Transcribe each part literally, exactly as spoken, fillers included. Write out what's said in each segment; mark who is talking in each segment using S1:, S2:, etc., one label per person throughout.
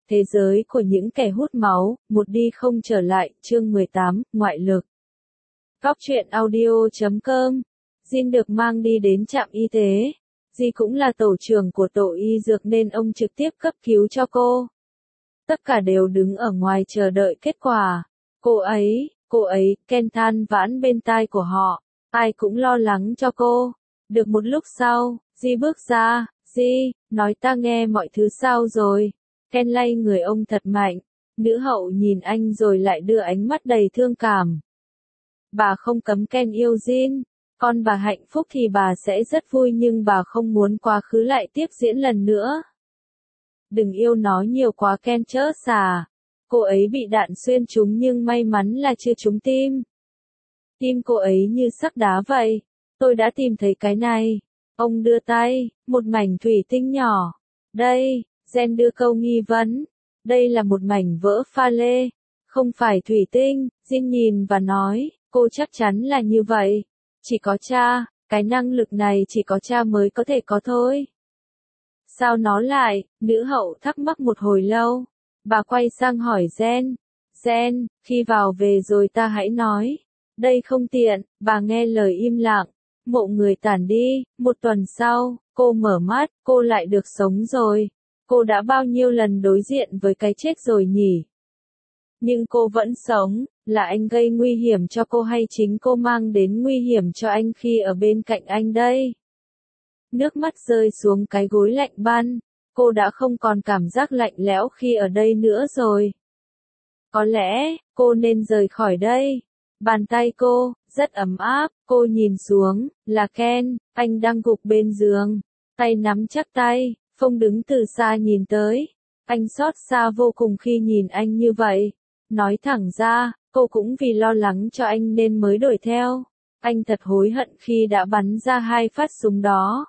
S1: Thế giới của những kẻ hút máu, một đi không trở lại, chương mười tám, ngoại lực. Góc truyện audio chấm com. Jin được mang đi đến trạm y tế. Ji cũng là tổ trưởng của tổ y dược nên ông trực tiếp cấp cứu cho cô. Tất cả đều đứng ở ngoài chờ đợi kết quả. Cô ấy, cô ấy, Ken than vãn bên tai của họ. Ai cũng lo lắng cho cô. Được một lúc sau, Ji bước ra. Ji, nói ta nghe mọi thứ sao rồi. Ken lay người ông thật mạnh. Nữ hậu nhìn anh rồi lại đưa ánh mắt đầy thương cảm. Bà không cấm Ken yêu Jin. Con bà hạnh phúc thì bà sẽ rất vui nhưng bà không muốn quá khứ lại tiếp diễn lần nữa. Đừng yêu nó nhiều quá Ken chớ xà. Cô ấy bị đạn xuyên trúng nhưng may mắn là chưa trúng tim. Tim cô ấy như sắc đá vậy. Tôi đã tìm thấy cái này. Ông đưa tay, một mảnh thủy tinh nhỏ. Đây, Jen đưa câu nghi vấn. Đây là một mảnh vỡ pha lê. Không phải thủy tinh, Jin nhìn và nói, cô chắc chắn là như vậy. Chỉ có cha, cái năng lực này chỉ có cha mới có thể có thôi. Sao nó lại, nữ hậu thắc mắc một hồi lâu. Bà quay sang hỏi Jen. Jen, khi vào về rồi ta hãy nói. Đây không tiện, bà nghe lời im lặng. Mộ người tản đi, một tuần sau, cô mở mắt, cô lại được sống rồi. Cô đã bao nhiêu lần đối diện với cái chết rồi nhỉ? Nhưng cô vẫn sống, là anh gây nguy hiểm cho cô hay chính cô mang đến nguy hiểm cho anh khi ở bên cạnh anh đây? Nước mắt rơi xuống cái gối lạnh băng, cô đã không còn cảm giác lạnh lẽo khi ở đây nữa rồi. Có lẽ, cô nên rời khỏi đây. Bàn tay cô, rất ấm áp, cô nhìn xuống, là Ken, anh đang gục bên giường, tay nắm chắc tay, Phong đứng từ xa nhìn tới. Anh xót xa vô cùng khi nhìn anh như vậy. Nói thẳng ra, cô cũng vì lo lắng cho anh nên mới đuổi theo. Anh thật hối hận khi đã bắn ra hai phát súng đó.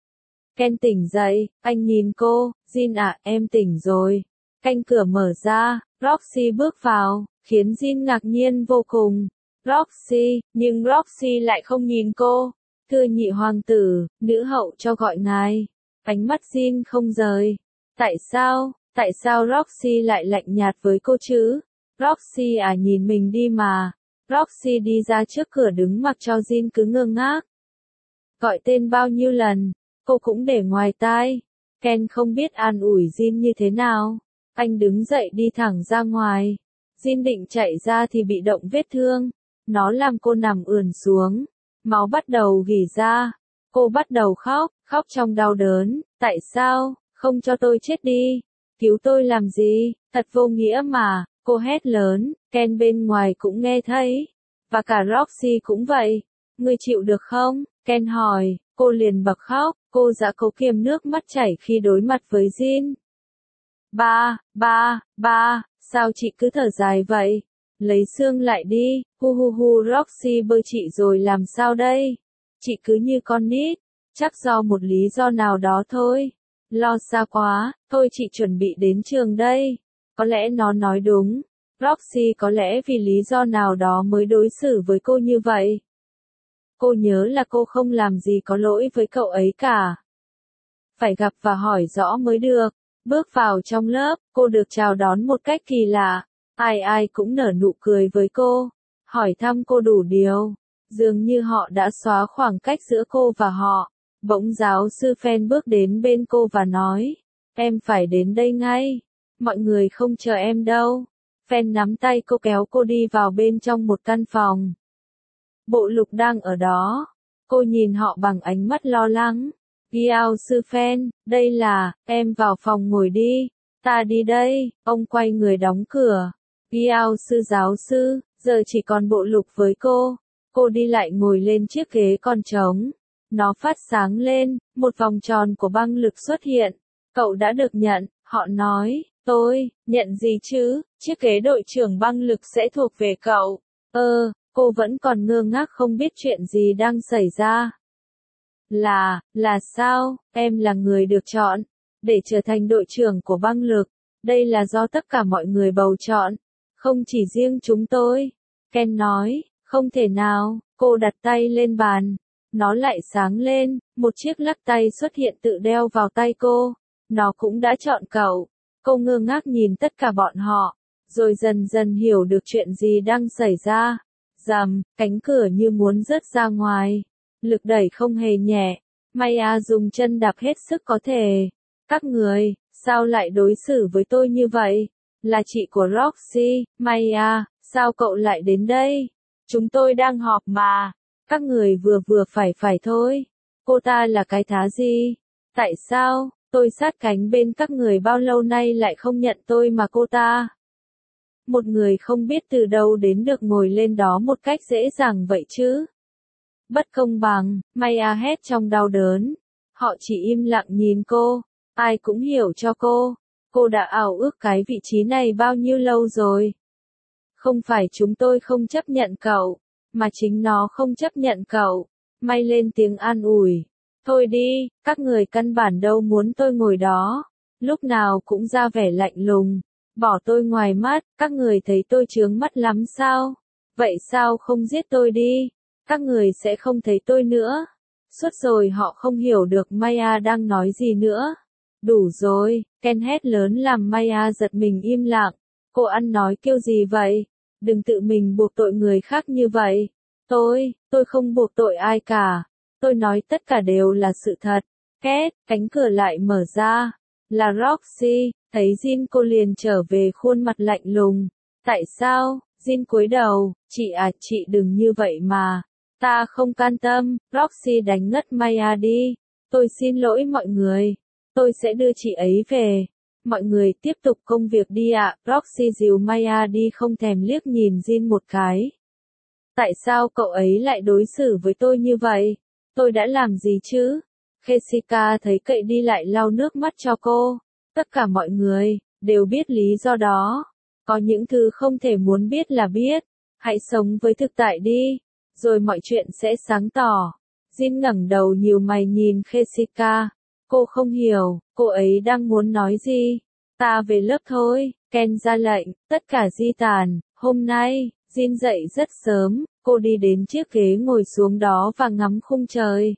S1: Ken tỉnh dậy, anh nhìn cô, Jin à, em tỉnh rồi. Cánh cửa mở ra, Roxy bước vào, khiến Jin ngạc nhiên vô cùng. Roxy, nhưng Roxy lại không nhìn cô. Thưa nhị hoàng tử, nữ hậu cho gọi ngài. Ánh mắt Jin không rời. Tại sao, tại sao Roxy lại lạnh nhạt với cô chứ? Roxy à nhìn mình đi mà. Roxy đi ra trước cửa đứng mặc cho Jin cứ ngơ ngác. Gọi tên bao nhiêu lần, cô cũng để ngoài tai. Ken không biết an ủi Jin như thế nào. Anh đứng dậy đi thẳng ra ngoài. Jin định chạy ra thì bị động vết thương. Nó làm cô nằm ườn xuống. Máu bắt đầu rỉ ra. Cô bắt đầu khóc, khóc trong đau đớn. Tại sao, không cho tôi chết đi? Cứu tôi làm gì? Thật vô nghĩa mà, cô hét lớn. Ken bên ngoài cũng nghe thấy. Và cả Roxy cũng vậy. Ngươi chịu được không? Ken hỏi. Cô liền bật khóc. Cô đã cố kiềm nước mắt chảy khi đối mặt với Jin. Ba, ba, ba, sao chị cứ thở dài vậy? Lấy xương lại đi. Hu hu hu Roxy bơ chị rồi làm sao đây? Chị cứ như con nít. Chắc do một lý do nào đó thôi. Lo xa quá, thôi chị chuẩn bị đến trường đây. Có lẽ nó nói đúng. Roxy có lẽ vì lý do nào đó mới đối xử với cô như vậy. Cô nhớ là cô không làm gì có lỗi với cậu ấy cả. Phải gặp và hỏi rõ mới được. Bước vào trong lớp, cô được chào đón một cách kỳ lạ. Ai ai cũng nở nụ cười với cô. Hỏi thăm cô đủ điều. Dường như họ đã xóa khoảng cách giữa cô và họ. Bỗng giáo sư Fan bước đến bên cô và nói. Em phải đến đây ngay. Mọi người không chờ em đâu. Fan nắm tay cô kéo cô đi vào bên trong một căn phòng. Bộ Lục đang ở đó. Cô nhìn họ bằng ánh mắt lo lắng. Giáo sư Fan, đây là, em vào phòng ngồi đi. Ta đi đây, ông quay người đóng cửa. Giáo sư giáo sư, giờ chỉ còn Bộ Lục với cô. Cô đi lại ngồi lên chiếc ghế còn trống. Nó phát sáng lên, một vòng tròn của băng lực xuất hiện. Cậu đã được nhận, họ nói. Tôi, nhận gì chứ, chiếc ghế đội trưởng băng lực sẽ thuộc về cậu. Ơ, cô vẫn còn ngơ ngác không biết chuyện gì đang xảy ra. Là, là sao, em là người được chọn, để trở thành đội trưởng của băng lực. Đây là do tất cả mọi người bầu chọn, không chỉ riêng chúng tôi. Ken nói, không thể nào, cô đặt tay lên bàn. Nó lại sáng lên, một chiếc lắc tay xuất hiện tự đeo vào tay cô. Nó cũng đã chọn cậu. Cô ngơ ngác nhìn tất cả bọn họ, rồi dần dần hiểu được chuyện gì đang xảy ra. Rầm, cánh cửa như muốn rớt ra ngoài. Lực đẩy không hề nhẹ. Maya dùng chân đạp hết sức có thể. Các người, sao lại đối xử với tôi như vậy? Là chị của Roxy, Maya, sao cậu lại đến đây? Chúng tôi đang họp mà. Các người vừa vừa phải phải thôi. Cô ta là cái thá gì? Tại sao, tôi sát cánh bên các người bao lâu nay lại không nhận tôi mà cô ta? Một người không biết từ đâu đến được ngồi lên đó một cách dễ dàng vậy chứ? Bất công bằng, Maya hét trong đau đớn. Họ chỉ im lặng nhìn cô, ai cũng hiểu cho cô. Cô đã ao ước cái vị trí này bao nhiêu lâu rồi? Không phải chúng tôi không chấp nhận cậu, mà chính nó không chấp nhận cậu. May lên tiếng an ủi. Thôi đi, các người căn bản đâu muốn tôi ngồi đó. Lúc nào cũng ra vẻ lạnh lùng. Bỏ tôi ngoài mắt, các người thấy tôi chướng mắt lắm sao? Vậy sao không giết tôi đi? Các người sẽ không thấy tôi nữa. Suốt rồi họ không hiểu được Maya đang nói gì nữa. Đủ rồi, Ken hét lớn làm Maya giật mình im lặng. Cô ăn nói kêu gì vậy? Đừng tự mình buộc tội người khác như vậy. Tôi, tôi không buộc tội ai cả. Tôi nói tất cả đều là sự thật. Két, cánh cửa lại mở ra. Là Roxy, thấy Jin cô liền trở về khuôn mặt lạnh lùng. Tại sao? Jin cúi đầu, chị à chị đừng như vậy mà. Ta không can tâm, Roxy đánh ngất Maya đi. Tôi xin lỗi mọi người. Tôi sẽ đưa chị ấy về. Mọi người tiếp tục công việc đi ạ. Roxy dìu Maya đi không thèm liếc nhìn Jin một cái. Tại sao cậu ấy lại đối xử với tôi như vậy? Tôi đã làm gì chứ? Jessica thấy cậy đi lại lau nước mắt cho cô. Tất cả mọi người đều biết lý do đó. Có những thứ không thể muốn biết là biết. Hãy sống với thực tại đi, rồi mọi chuyện sẽ sáng tỏ. Jin ngẩng đầu nhíu mày nhìn Jessica. Cô không hiểu, cô ấy đang muốn nói gì. Ta về lớp thôi, Ken ra lệnh, tất cả di tản. Hôm nay, Jin dậy rất sớm, cô đi đến chiếc ghế ngồi xuống đó và ngắm khung trời.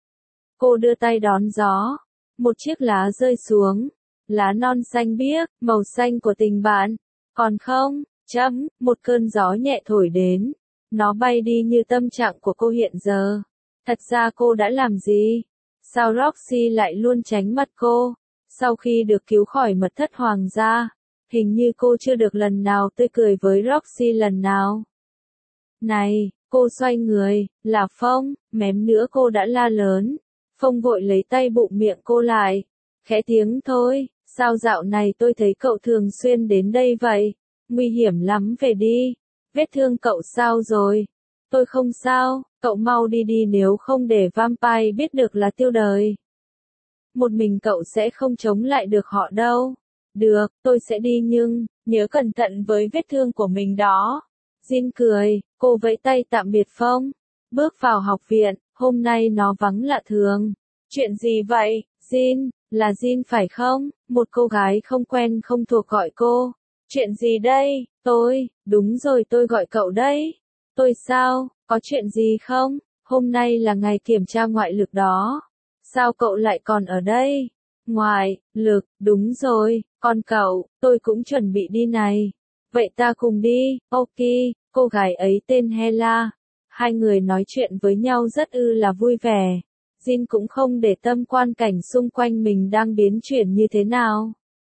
S1: Cô đưa tay đón gió. Một chiếc lá rơi xuống. Lá non xanh biếc, màu xanh của tình bạn. Còn không, chấm, một cơn gió nhẹ thổi đến. Nó bay đi như tâm trạng của cô hiện giờ. Thật ra cô đã làm gì? Sao Roxy lại luôn tránh mặt cô? Sau khi được cứu khỏi mật thất hoàng gia, hình như cô chưa được lần nào tươi cười với Roxy lần nào. Này, cô xoay người, là Phong, mém nữa cô đã la lớn. Phong vội lấy tay bụm miệng cô lại. Khẽ tiếng thôi, sao dạo này tôi thấy cậu thường xuyên đến đây vậy? Nguy hiểm lắm về đi. Vết thương cậu sao rồi? Tôi không sao, cậu mau đi đi nếu không để vampire biết được là tiêu đời. Một mình cậu sẽ không chống lại được họ đâu. Được, tôi sẽ đi nhưng, nhớ cẩn thận với vết thương của mình đó. Jin cười, cô vẫy tay tạm biệt Phong. Bước vào học viện, hôm nay nó vắng lạ thường. Chuyện gì vậy, Jin? Là Jin phải không? Một cô gái không quen không thuộc gọi cô. Chuyện gì đây? Tôi, đúng rồi tôi gọi cậu đấy. Tôi sao, có chuyện gì không? Hôm nay là ngày kiểm tra ngoại lực đó. Sao cậu lại còn ở đây? Ngoại lực, đúng rồi, còn cậu, tôi cũng chuẩn bị đi này. Vậy ta cùng đi, ok, cô gái ấy tên Hela. Hai người nói chuyện với nhau rất ư là vui vẻ. Jin cũng không để tâm quan cảnh xung quanh mình đang biến chuyển như thế nào.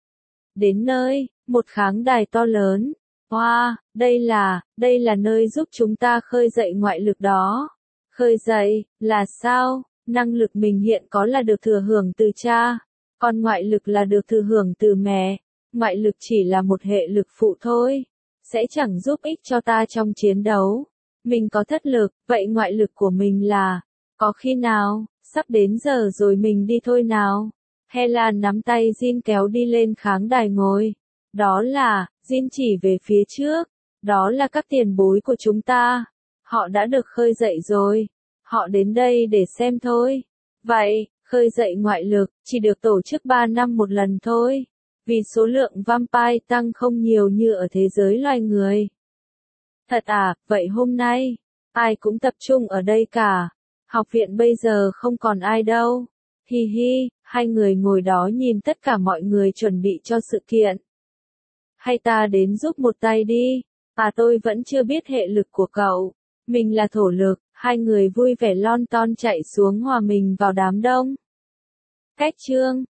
S1: Đến nơi, một kháng đài to lớn. Wow, đây là, đây là nơi giúp chúng ta khơi dậy ngoại lực đó. Khơi dậy, là sao? Năng lực mình hiện có là được thừa hưởng từ cha, còn ngoại lực là được thừa hưởng từ mẹ. Ngoại lực chỉ là một hệ lực phụ thôi, sẽ chẳng giúp ích cho ta trong chiến đấu. Mình có thất lực, vậy ngoại lực của mình là, có khi nào, sắp đến giờ rồi mình đi thôi nào. Hela nắm tay Jin kéo đi lên kháng đài ngồi. Đó là, Jin chỉ về phía trước, đó là các tiền bối của chúng ta. Họ đã được khơi dậy rồi. Họ đến đây để xem thôi. Vậy, khơi dậy ngoại lực, chỉ được tổ chức ba năm một lần thôi. Vì số lượng vampire tăng không nhiều như ở thế giới loài người. Thật à, vậy hôm nay, ai cũng tập trung ở đây cả. Học viện bây giờ không còn ai đâu. Hi hi, Hai người ngồi đó nhìn tất cả mọi người chuẩn bị cho sự kiện. Hay ta đến giúp một tay đi? À tôi vẫn chưa biết hệ lực của cậu. Mình là thổ lực. Hai người vui vẻ lon ton chạy xuống hòa mình vào đám đông. Cách chương